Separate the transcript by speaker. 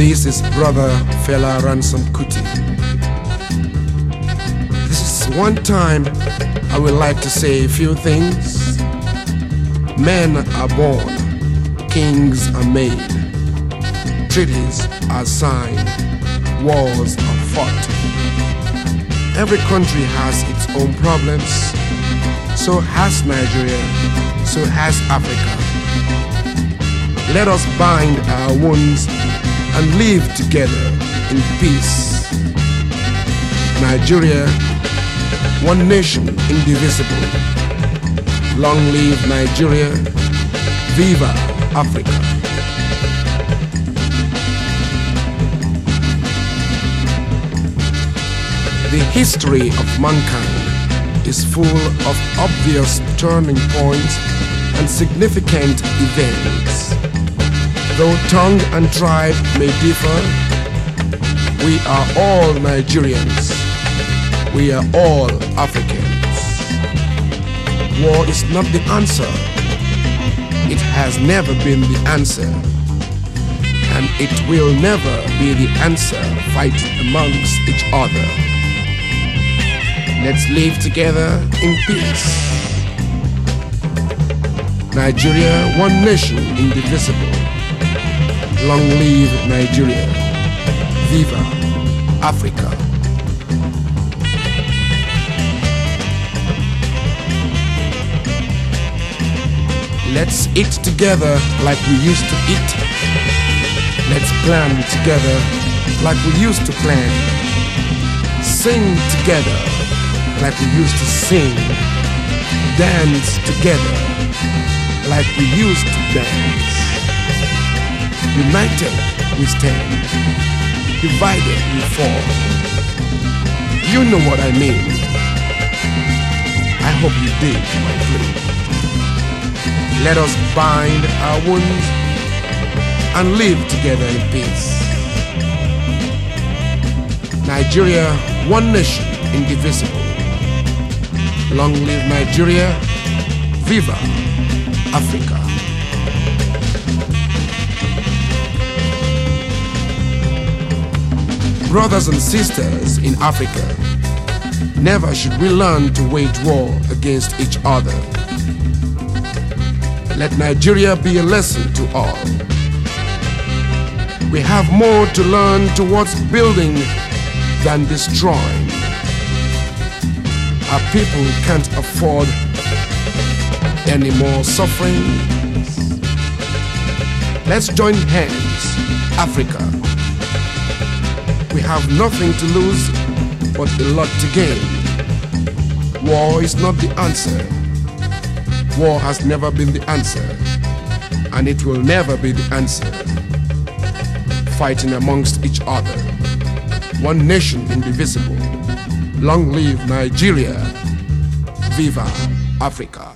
Speaker 1: This is Brother Fela Ransom Kuti. This is one time I would like to say a few things. Men are born, kings are made, treaties are signed, wars are fought. Every country has its own problems. So has Nigeria, so has Africa. Let us bind our wounds and live together in peace. Nigeria, one nation, indivisible. Long live Nigeria, viva Africa. The history of mankind is full of obvious turning points and significant events. Though tongue and tribe may differ, we are all Nigerians. We are all Africans. War is not the answer. It has never been the answer. And it will never be the answer, fighting amongst each other. Let's live together in peace. Nigeria, one nation, indivisible. Long live Nigeria. Viva Africa. Let's eat together like we used to eat. Let's plan together like we used to plan. Sing together like we used to sing. Dance together like we used to dance. United we stand, divided we fall. You know what I mean. I hope you dig my plea. Let us bind our wounds and live together in peace. Nigeria, one nation, indivisible. Long live Nigeria, viva Africa. Brothers and sisters in Africa, never should we learn to wage war against each other. Let Nigeria be a lesson to all. We have more to learn towards building than destroying. Our people can't afford any more suffering. Let's join hands, Africa. We have nothing to lose, but a lot to gain. War is not the answer. War has never been the answer, and it will never be the answer. Fighting amongst each other. One nation, indivisible. Long live Nigeria. Viva Africa.